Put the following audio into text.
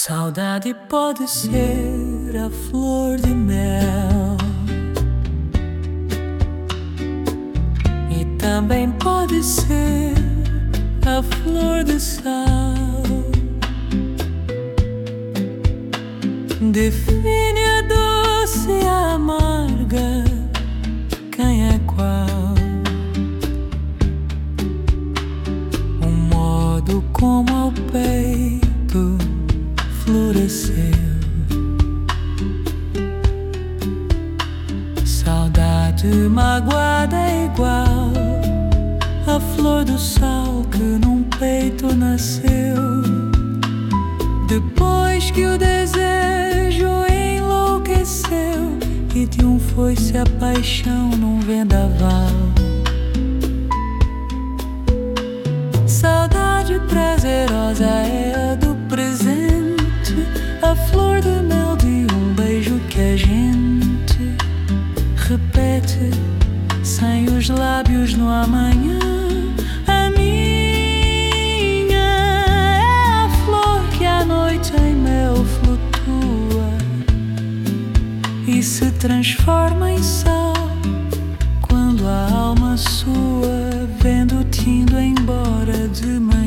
Saudade pode ser a flor de mel e também pode ser a flor de sal. Define a doce e a amarga, quem é qual? O modo como ao peito floresceu. Saudade magoada é igual a flor do sal que num peito nasceu. Depois que o desejo enlouqueceu e de um foi-se a paixão num vendaval. Saudade prazerosa é a do presente, a flor de mel de um beijo que a gente repete sem os lábios no amanhã. A minha é a flor que à noite em mel flutua e se transforma em sal quando a alma sua vendo-te indo embora de manhã.